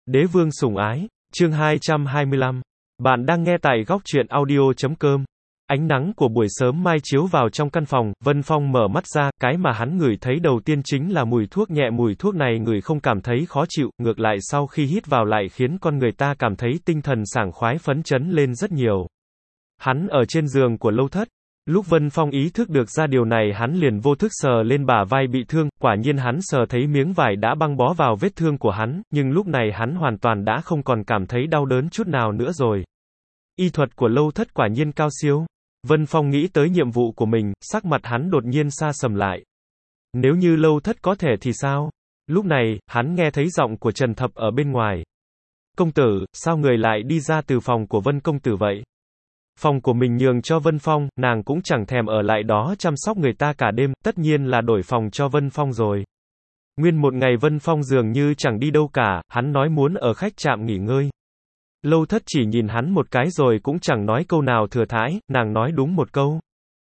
Đế vương sủng ái, chương 225. Bạn đang nghe tại góc truyện audio.com. Ánh nắng của buổi sớm mai chiếu vào trong căn phòng, Vân Phong mở mắt ra, cái mà hắn ngửi thấy đầu tiên chính là mùi thuốc nhẹ. Mùi thuốc này ngửi không cảm thấy khó chịu, ngược lại sau khi hít vào lại khiến con người ta cảm thấy tinh thần sảng khoái phấn chấn lên rất nhiều. Hắn ở trên giường của Lâu Thất. Lúc Vân Phong ý thức được ra điều này hắn liền vô thức sờ lên bả vai bị thương, quả nhiên hắn sờ thấy miếng vải đã băng bó vào vết thương của hắn, nhưng lúc này hắn hoàn toàn đã không còn cảm thấy đau đớn chút nào nữa rồi. Y thuật của Lâu Thất quả nhiên cao siêu. Vân Phong nghĩ tới nhiệm vụ của mình, sắc mặt hắn đột nhiên sa sầm lại. Nếu như Lâu Thất có thể thì sao? Lúc này, hắn nghe thấy giọng của Trần Thập ở bên ngoài. Công tử, sao người lại đi ra từ phòng của Vân công tử vậy? Phòng của mình nhường cho Vân Phong, nàng cũng chẳng thèm ở lại đó chăm sóc người ta cả đêm, tất nhiên là đổi phòng cho Vân Phong rồi. Nguyên một ngày Vân Phong dường như chẳng đi đâu cả, hắn nói muốn ở khách trạm nghỉ ngơi. Lâu Thất chỉ nhìn hắn một cái rồi cũng chẳng nói câu nào thừa thãi, nàng nói đúng một câu.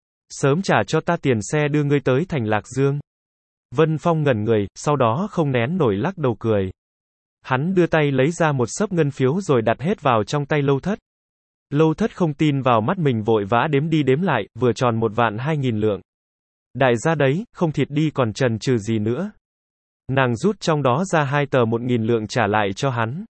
Sớm trả cho ta tiền xe đưa ngươi tới thành Lạc Dương. Vân Phong ngẩn người, sau đó không nén nổi lắc đầu cười. Hắn đưa tay lấy ra một xấp ngân phiếu rồi đặt hết vào trong tay Lâu Thất. Lâu Thất không tin vào mắt mình vội vã đếm đi đếm lại, vừa tròn 1.200.000 lượng. Đại gia đấy, không thịt đi còn chần chừ gì nữa. Nàng rút trong đó ra 2 tờ 1.000 lượng trả lại cho hắn.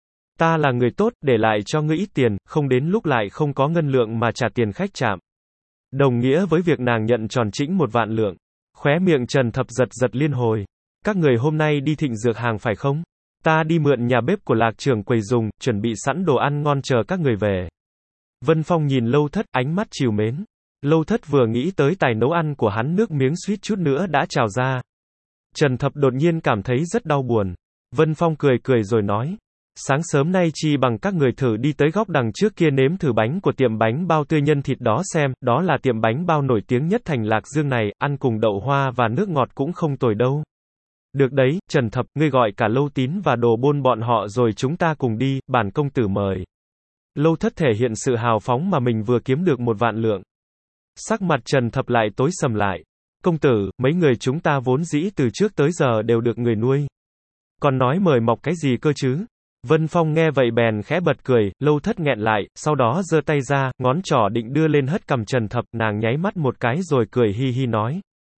Ta là người tốt, để lại cho ngươi ít tiền, không đến lúc lại không có ngân lượng mà trả tiền khách trạm. Đồng nghĩa với việc nàng nhận tròn chỉnh 1.000.000 lượng. Khóe miệng Trần Thập giật giật liên hồi. Các người hôm nay đi thịnh dược hàng phải không? Ta đi mượn nhà bếp của Lạc trưởng quầy dùng, chuẩn bị sẵn đồ ăn ngon chờ các người về. Vân Phong nhìn Lâu Thất, ánh mắt trìu mến. Lâu Thất vừa nghĩ tới tài nấu ăn của hắn nước miếng suýt chút nữa đã trào ra. Trần Thập đột nhiên cảm thấy rất đau buồn. Vân Phong cười cười rồi nói. Sáng sớm nay chi bằng các người thử đi tới góc đằng trước kia nếm thử bánh của tiệm bánh bao tươi nhân thịt đó xem, đó là tiệm bánh bao nổi tiếng nhất thành Lạc Dương này, ăn cùng đậu hoa và nước ngọt cũng không tồi đâu. Được đấy, Trần Thập, ngươi gọi cả Lâu Tín và Đồ Bôn bọn họ rồi chúng ta cùng đi, bản công tử mời. Lâu Thất thể hiện sự hào phóng mà mình vừa kiếm được 1.000.000 lượng. Sắc mặt Trần Thập lại tối sầm lại. Công tử, mấy người chúng ta vốn dĩ từ trước tới giờ đều được người nuôi. Còn nói mời mọc cái gì cơ chứ? Vân Phong nghe vậy bèn khẽ bật cười, Lâu Thất nghẹn lại, sau đó giơ tay ra, ngón trỏ định đưa lên hất cằm Trần Thập, nàng nháy mắt một cái rồi cười hi hi nói.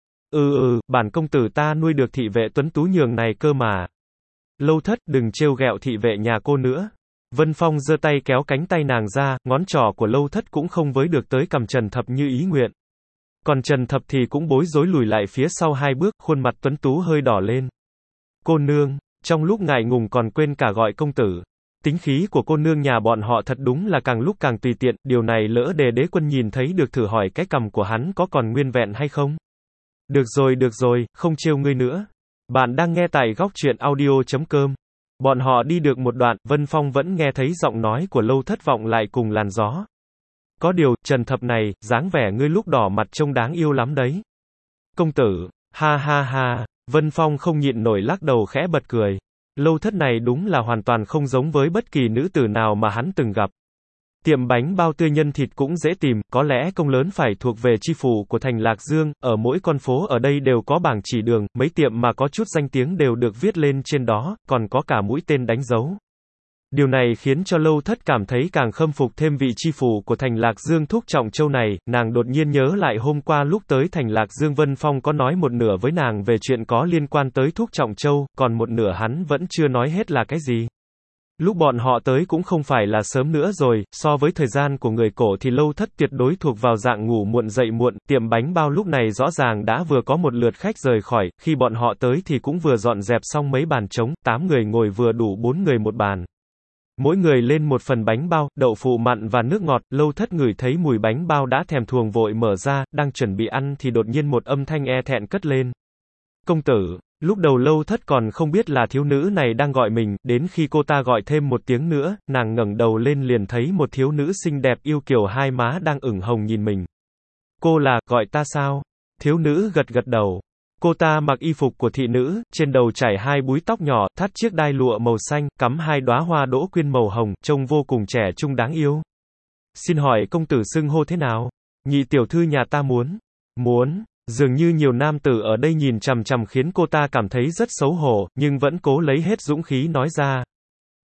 Bản công tử ta nuôi được thị vệ tuấn tú nhường này cơ mà. Lâu Thất, đừng trêu ghẹo thị vệ nhà cô nữa. Vân Phong giơ tay kéo cánh tay nàng ra, ngón trỏ của Lâu Thất cũng không với được tới cằm Trần Thập như ý nguyện. Còn Trần Thập thì cũng bối rối lùi lại phía sau 2 bước, khuôn mặt tuấn tú hơi đỏ lên. Cô nương, trong lúc ngại ngùng còn quên cả gọi công tử. Tính khí của cô nương nhà bọn họ thật đúng là càng lúc càng tùy tiện, điều này lỡ để đế quân nhìn thấy được thử hỏi cái cằm của hắn có còn nguyên vẹn hay không. Được rồi, không trêu ngươi nữa. Bạn đang nghe tại góc truyện audio.com. Bọn họ đi được một đoạn, Vân Phong vẫn nghe thấy giọng nói của Lâu Thất vọng lại cùng làn gió. Có điều, Trần Thập này, dáng vẻ ngươi lúc đỏ mặt trông đáng yêu lắm đấy. Công tử, ha ha ha, Vân Phong không nhịn nổi lắc đầu khẽ bật cười. Lâu Thất này đúng là hoàn toàn không giống với bất kỳ nữ tử nào mà hắn từng gặp. Tiệm bánh bao tươi nhân thịt cũng dễ tìm, có lẽ công lớn phải thuộc về chi phủ của thành Lạc Dương, ở mỗi con phố ở đây đều có bảng chỉ đường, mấy tiệm mà có chút danh tiếng đều được viết lên trên đó, còn có cả mũi tên đánh dấu. Điều này khiến cho Lâu Thất cảm thấy càng khâm phục thêm vị chi phủ của thành Lạc Dương Thúc Trọng Châu này, nàng đột nhiên nhớ lại hôm qua lúc tới thành Lạc Dương Vân Phong có nói một nửa với nàng về chuyện có liên quan tới Thúc Trọng Châu, còn một nửa hắn vẫn chưa nói hết là cái gì. Lúc bọn họ tới cũng không phải là sớm nữa rồi, so với thời gian của người cổ thì Lâu Thất tuyệt đối thuộc vào dạng ngủ muộn dậy muộn, tiệm bánh bao lúc này rõ ràng đã vừa có một lượt khách rời khỏi, khi bọn họ tới thì cũng vừa dọn dẹp xong mấy bàn trống, 8 người ngồi vừa đủ 4 người một bàn. Mỗi người lên một phần bánh bao, đậu phụ mặn và nước ngọt, Lâu Thất ngửi thấy mùi bánh bao đã thèm thuồng vội mở ra, đang chuẩn bị ăn thì đột nhiên một âm thanh e thẹn cất lên. Công tử. Lúc đầu Lâu Thất còn không biết là thiếu nữ này đang gọi mình, đến khi cô ta gọi thêm một tiếng nữa, nàng ngẩng đầu lên liền thấy một thiếu nữ xinh đẹp yêu kiều hai má đang ửng hồng nhìn mình. Cô là, gọi ta sao? Thiếu nữ gật gật đầu. Cô ta mặc y phục của thị nữ, trên đầu trải 2 búi tóc nhỏ, thắt chiếc đai lụa màu xanh, cắm 2 đóa hoa đỗ quyên màu hồng, trông vô cùng trẻ trung đáng yêu. Xin hỏi công tử xưng hô thế nào? Nhị tiểu thư nhà ta muốn. Dường như nhiều nam tử ở đây nhìn chằm chằm khiến cô ta cảm thấy rất xấu hổ, nhưng vẫn cố lấy hết dũng khí nói ra.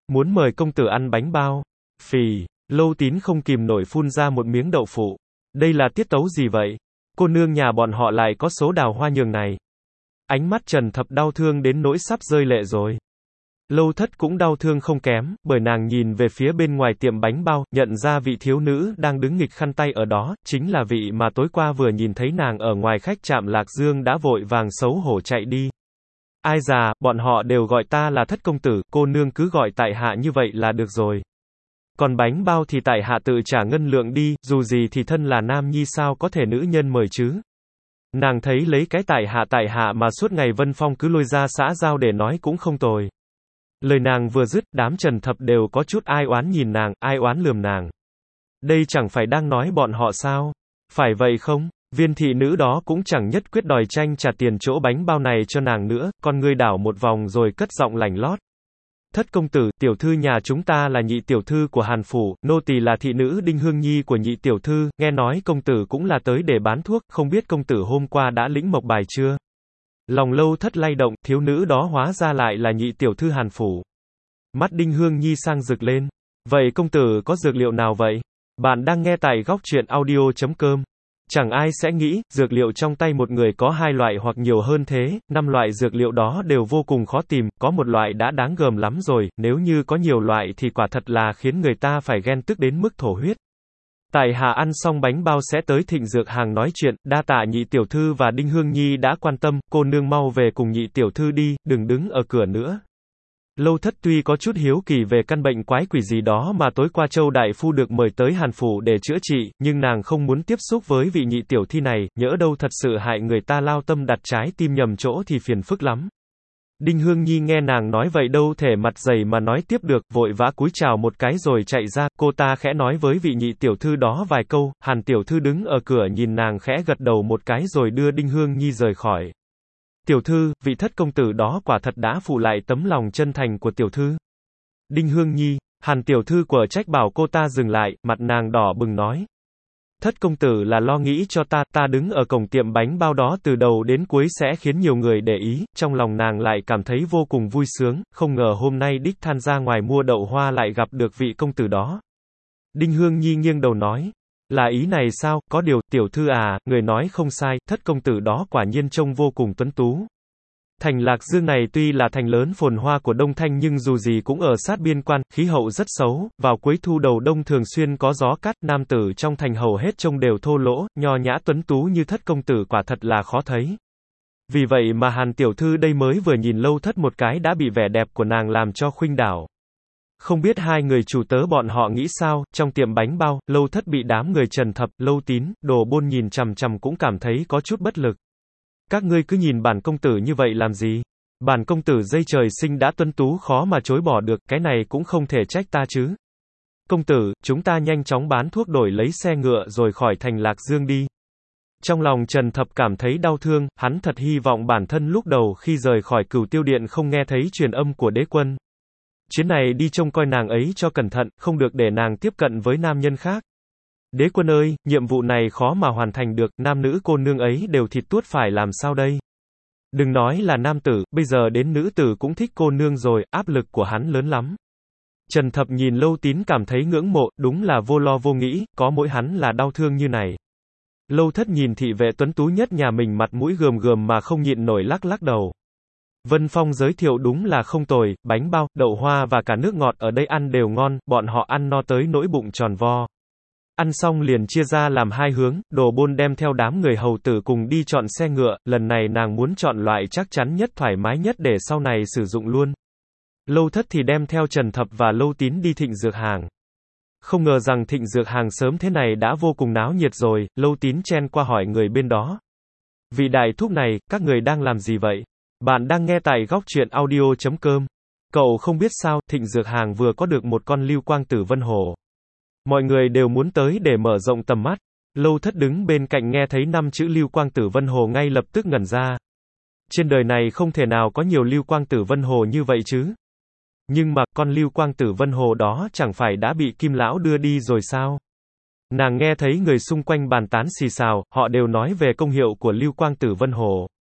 Muốn mời công tử ăn bánh bao. Phì, Lâu Tín không kìm nổi phun ra một miếng đậu phụ. Đây là tiết tấu gì vậy? Cô nương nhà bọn họ lại có số đào hoa nhường này. Ánh mắt Trần Thập đau thương đến nỗi sắp rơi lệ rồi. Lâu Thất cũng đau thương không kém, bởi nàng nhìn về phía bên ngoài tiệm bánh bao, nhận ra vị thiếu nữ đang đứng nghịch khăn tay ở đó, chính là vị mà tối qua vừa nhìn thấy nàng ở ngoài khách trạm Lạc Dương đã vội vàng xấu hổ chạy đi. Ai già, bọn họ đều gọi ta là Thất công tử, cô nương cứ gọi tại hạ như vậy là được rồi. Còn bánh bao thì tại hạ tự trả ngân lượng đi, dù gì thì thân là nam nhi sao có thể nữ nhân mời chứ. Nàng thấy lấy cái tại hạ mà suốt ngày Vân Phong cứ lôi ra xã giao để nói cũng không tồi. Lời nàng vừa dứt, đám Trần Thập đều có chút ai oán nhìn nàng, ai oán lườm nàng. Đây chẳng phải đang nói bọn họ sao? Phải vậy không? Viên thị nữ đó cũng chẳng nhất quyết đòi tranh trả tiền chỗ bánh bao này cho nàng nữa, con ngươi đảo một vòng rồi cất giọng lành lót. Thất công tử, tiểu thư nhà chúng ta là nhị tiểu thư của Hàn Phủ, nô tỳ là thị nữ Đinh Hương Nhi của nhị tiểu thư, nghe nói công tử cũng là tới để bán thuốc, không biết công tử hôm qua đã lĩnh mộc bài chưa? Lòng Lâu Thất lay động, thiếu nữ đó hóa ra lại là nhị tiểu thư Hàn Phủ. Mắt Đinh Hương Nhi sang rực lên. Vậy công tử có dược liệu nào vậy? Bạn đang nghe tại góc truyện audio.com. Chẳng ai sẽ nghĩ, dược liệu trong tay một người có 2 loại hoặc nhiều hơn thế, 5 loại dược liệu đó đều vô cùng khó tìm, có một loại đã đáng gờm lắm rồi, nếu như có nhiều loại thì quả thật là khiến người ta phải ghen tức đến mức thổ huyết. Tại hạ ăn xong bánh bao sẽ tới Thịnh Dược Hàng nói chuyện, đa tạ nhị tiểu thư và Đinh Hương Nhi đã quan tâm, cô nương mau về cùng nhị tiểu thư đi, đừng đứng ở cửa nữa. Lâu Thất tuy có chút hiếu kỳ về căn bệnh quái quỷ gì đó mà tối qua Châu Đại Phu được mời tới Hàn Phủ để chữa trị, nhưng nàng không muốn tiếp xúc với vị nhị tiểu thi này, nhỡ đâu thật sự hại người ta lao tâm đặt trái tim nhầm chỗ thì phiền phức lắm. Đinh Hương Nhi nghe nàng nói vậy đâu thể mặt dày mà nói tiếp được, vội vã cúi chào một cái rồi chạy ra, cô ta khẽ nói với vị nhị tiểu thư đó vài câu, Hàn tiểu thư đứng ở cửa nhìn nàng khẽ gật đầu một cái rồi đưa Đinh Hương Nhi rời khỏi. Tiểu thư, vị Thất công tử đó quả thật đã phụ lại tấm lòng chân thành của tiểu thư. Đinh Hương Nhi, Hàn tiểu thư của trách bảo cô ta dừng lại, mặt nàng đỏ bừng nói. Thất công tử là lo nghĩ cho ta đứng ở cổng tiệm bánh bao đó từ đầu đến cuối sẽ khiến nhiều người để ý, trong lòng nàng lại cảm thấy vô cùng vui sướng, không ngờ hôm nay đích thân ra ngoài mua đậu hoa lại gặp được vị công tử đó. Đinh Hương Nhi nghiêng đầu nói. Là ý này sao, có điều, tiểu thư à, người nói không sai, Thất công tử đó quả nhiên trông vô cùng tuấn tú. Thành Lạc Dương này tuy là thành lớn phồn hoa của Đông Thanh nhưng dù gì cũng ở sát biên quan, khí hậu rất xấu, vào cuối thu đầu đông thường xuyên có gió cát, nam tử trong thành hầu hết trông đều thô lỗ, nho nhã tuấn tú như Thất công tử quả thật là khó thấy. Vì vậy mà Hàn tiểu thư đây mới vừa nhìn Lâu Thất một cái đã bị vẻ đẹp của nàng làm cho khuynh đảo. Không biết hai người chủ tớ bọn họ nghĩ sao, trong tiệm bánh bao, Lâu Thất bị đám người Trần Thập, Lâu Tín, Đồ Bôn nhìn chằm chằm cũng cảm thấy có chút bất lực. Các ngươi cứ nhìn bản công tử như vậy làm gì? Bản công tử dây trời sinh đã tuấn tú khó mà chối bỏ được, cái này cũng không thể trách ta chứ. Công tử, chúng ta nhanh chóng bán thuốc đổi lấy xe ngựa rồi khỏi thành Lạc Dương đi. Trong lòng Trần Thập cảm thấy đau thương, hắn thật hy vọng bản thân lúc đầu khi rời khỏi Cửu Tiêu Điện không nghe thấy truyền âm của đế quân. Chuyến này đi trông coi nàng ấy cho cẩn thận, không được để nàng tiếp cận với nam nhân khác. Đế quân ơi, nhiệm vụ này khó mà hoàn thành được, nam nữ cô nương ấy đều thịt tuốt phải làm sao đây? Đừng nói là nam tử, bây giờ đến nữ tử cũng thích cô nương rồi, áp lực của hắn lớn lắm. Trần Thập nhìn Lâu Tín cảm thấy ngưỡng mộ, đúng là vô lo vô nghĩ, có mỗi hắn là đau thương như này. Lâu Thất nhìn thị vệ tuấn tú nhất nhà mình mặt mũi gườm gườm mà không nhịn nổi lắc lắc đầu. Vân Phong giới thiệu đúng là không tồi, bánh bao, đậu hoa và cả nước ngọt ở đây ăn đều ngon, bọn họ ăn no tới nỗi bụng tròn vo. Ăn xong liền chia ra làm 2 hướng, Đồ Bôn đem theo đám người hầu tử cùng đi chọn xe ngựa, lần này nàng muốn chọn loại chắc chắn nhất thoải mái nhất để sau này sử dụng luôn. Lâu Thất thì đem theo Trần Thập và Lâu Tín đi Thịnh Dược Hàng. Không ngờ rằng Thịnh Dược Hàng sớm thế này đã vô cùng náo nhiệt rồi, Lâu Tín chen qua hỏi người bên đó. Vị đại thúc này, các người đang làm gì vậy? Bạn đang nghe tại góc truyện audio.com. Cậu không biết sao, Thịnh Dược Hàng vừa có được một con lưu quang tử vân hổ. Mọi người đều muốn tới để mở rộng tầm mắt. Lâu Thất đứng bên cạnh nghe thấy 5 chữ lưu quang tử vân hồ ngay lập tức ngẩn ra. Trên đời này không thể nào có nhiều lưu quang tử vân hồ như vậy chứ. Nhưng mà, con lưu quang tử vân hồ đó chẳng phải đã bị Kim Lão đưa đi rồi sao? Nàng nghe thấy người xung quanh bàn tán xì xào, họ đều nói về công hiệu của lưu quang tử vân hồ.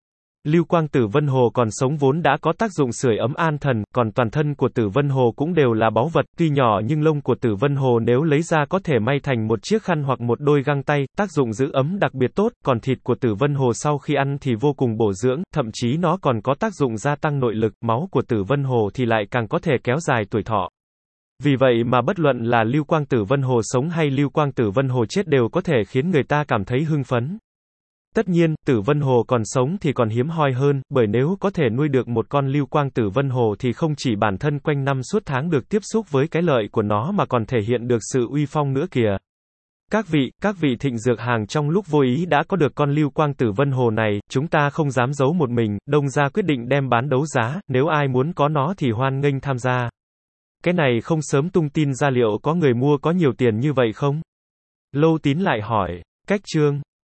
Lưu quang tử vân hồ còn sống vốn đã có tác dụng sưởi ấm an thần, còn toàn thân của tử vân hồ cũng đều là báu vật, tuy nhỏ nhưng lông của tử vân hồ nếu lấy ra có thể may thành một chiếc khăn hoặc một đôi găng tay, tác dụng giữ ấm đặc biệt tốt, còn thịt của tử vân hồ sau khi ăn thì vô cùng bổ dưỡng, thậm chí nó còn có tác dụng gia tăng nội lực, máu của tử vân hồ thì lại càng có thể kéo dài tuổi thọ. Vì vậy mà bất luận là lưu quang tử vân hồ sống hay lưu quang tử vân hồ chết đều có thể khiến người ta cảm thấy hưng phấn. Tất nhiên, tử vân hồ còn sống thì còn hiếm hoi hơn, bởi nếu có thể nuôi được một con lưu quang tử vân hồ thì không chỉ bản thân quanh năm suốt tháng được tiếp xúc với cái lợi của nó mà còn thể hiện được sự uy phong nữa kìa. Các vị thịnh dược hàng trong lúc vô ý đã có được con lưu quang tử vân hồ này, chúng ta không dám giấu một mình, Đông gia quyết định đem bán đấu giá, nếu ai muốn có nó thì hoan nghênh tham gia. Cái này không sớm tung tin ra liệu có người mua có nhiều tiền như vậy không? Lâu Tín lại hỏi, cách chương